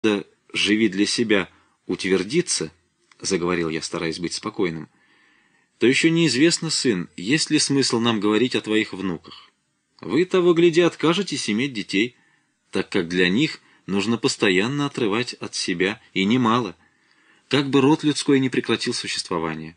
Да живи для себя, утвердиться, — заговорил я, стараясь быть спокойным, — то еще неизвестно, сын, есть ли смысл нам говорить о твоих внуках. Вы, того гляди, откажетесь иметь детей, так как для них нужно постоянно отрывать от себя, и немало, как бы род людской не прекратил существование.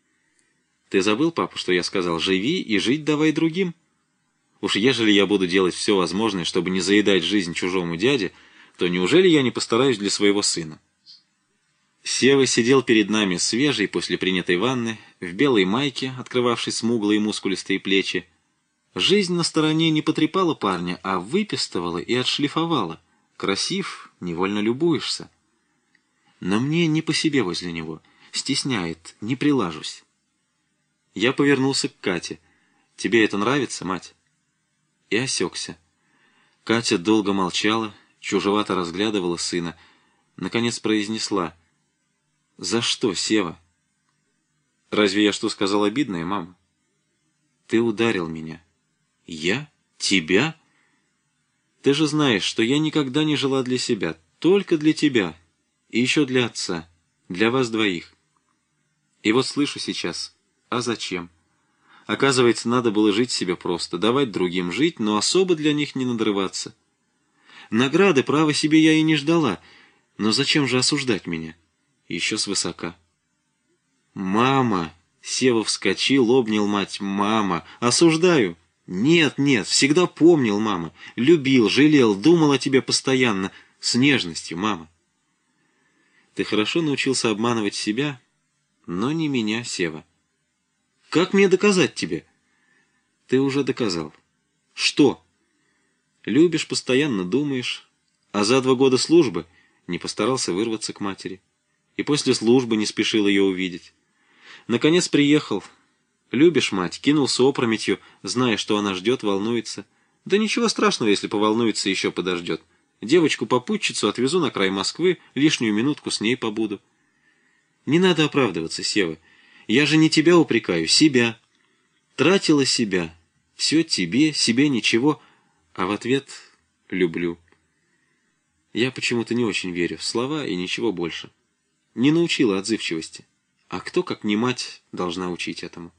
Ты забыл, папа, что я сказал: живи и жить давай другим? Уж ежели я буду делать все возможное, чтобы не заедать жизнь чужому дяде, то неужели я не постараюсь для своего сына? Сева сидел перед нами свежий после принятой ванны, в белой майке, открывавшей смуглые мускулистые плечи. Жизнь на стороне не потрепала парня, а выпистывала и отшлифовала. Красив, невольно любуешься. Но мне не по себе возле него. Стесняет, не прилажусь. Я повернулся к Кате. «Тебе это нравится, мать?» И осекся. Катя долго молчала, чужевато разглядывала сына. Наконец произнесла: «За что, Сева?» «Разве я что сказал обидное, мама?» «Ты ударил меня». «Я? Тебя?» «Ты же знаешь, что я никогда не жила для себя, только для тебя. И еще для отца, для вас двоих. И вот слышу сейчас: а зачем? Оказывается, надо было жить себе просто, давать другим жить, но особо для них не надрываться. Награды, права себе я и не ждала, но зачем же осуждать меня? Еще свысока». «Мама!» — Сева вскочил, обнял мать. «Мама! Осуждаю!» «Нет, нет, всегда помнил, мама. Любил, жалел, думал о тебе постоянно. С нежностью, мама». «Ты хорошо научился обманывать себя, но не меня, Сева». «Как мне доказать тебе?» «Ты уже доказал». «Что?» «Любишь, постоянно думаешь, а за 2 года службы не постарался вырваться к матери. И после службы не спешил ее увидеть. Наконец приехал. Любишь мать, кинулся опрометью, зная, что она ждет, волнуется. Да ничего страшного, если поволнуется, еще подождет. Девочку-попутчицу отвезу на край Москвы, лишнюю минутку с ней побуду». «Не надо оправдываться, Сева. Я же не тебя упрекаю, себя. Тратила себя. Все тебе, себе ничего, а в ответ люблю». Я почему-то не очень верю в слова и ничего больше. Не научила отзывчивости. А кто, как не мать, должна учить этому?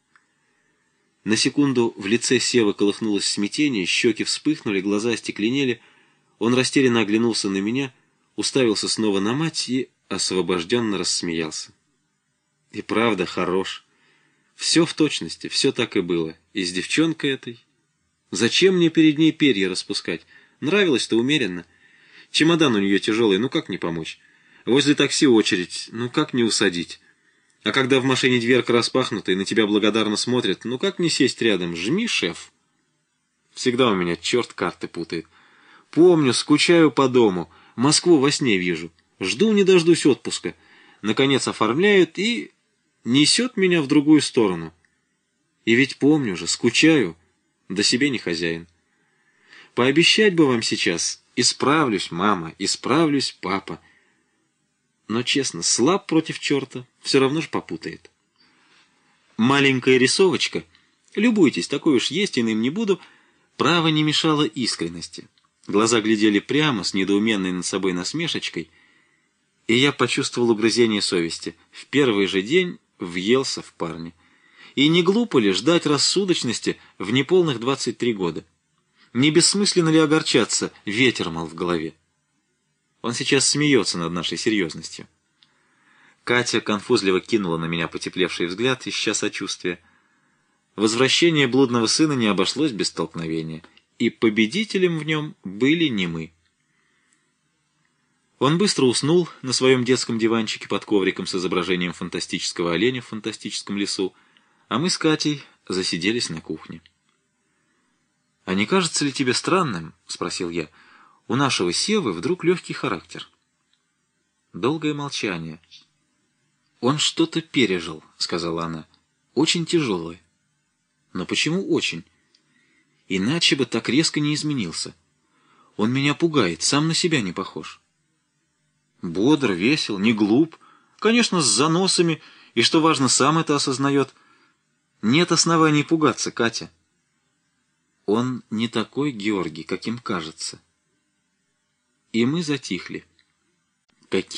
На секунду в лице Севы колыхнулось смятение, щеки вспыхнули, глаза остекленели. Он растерянно оглянулся на меня, уставился снова на мать и освобожденно рассмеялся. И правда хорош. Все в точности, все так и было. И с девчонкой этой. Зачем мне перед ней перья распускать? Нравилось-то умеренно. Чемодан у нее тяжелый, ну как не помочь? Возле такси очередь, ну как не усадить? А когда в машине дверка распахнута и на тебя благодарно смотрят, ну как не сесть рядом? Жми, шеф. Всегда у меня черт карты путает. Помню, скучаю по дому, Москву во сне вижу. Жду не дождусь отпуска. Наконец оформляют и несет меня в другую сторону. И ведь помню же, скучаю, да себе не хозяин. Пообещать бы вам сейчас: исправлюсь, мама, исправлюсь, папа. Но, честно, слаб против черта, все равно же попутает. Маленькая рисовочка, любуйтесь, такой уж есть, иным не буду, право не мешало искренности. Глаза глядели прямо, с недоуменной над собой насмешечкой, и я почувствовал угрызение совести. В первый же день въелся в парня. И не глупо ли ждать рассудочности в неполных 23 года? Не бессмысленно ли огорчаться, ветер, мол, в голове? Он сейчас смеется над нашей серьезностью. Катя конфузливо кинула на меня потеплевший взгляд, ища сочувствия. Возвращение блудного сына не обошлось без столкновения, и победителем в нем были не мы. Он быстро уснул на своем детском диванчике под ковриком с изображением фантастического оленя в фантастическом лесу, а мы с Катей засиделись на кухне. «А не кажется ли тебе странным, — спросил я, — у нашего Севы вдруг легкий характер?» Долгое молчание. «Он что-то пережил, — сказала она, — очень тяжелое». «Но почему очень? Иначе бы так резко не изменился. Он меня пугает, сам на себя не похож». «Бодр, весел, не глуп, конечно, с заносами, и, что важно, сам это осознает. Нет оснований пугаться, Катя». «Он не такой Георгий, каким кажется». И мы затихли. Какие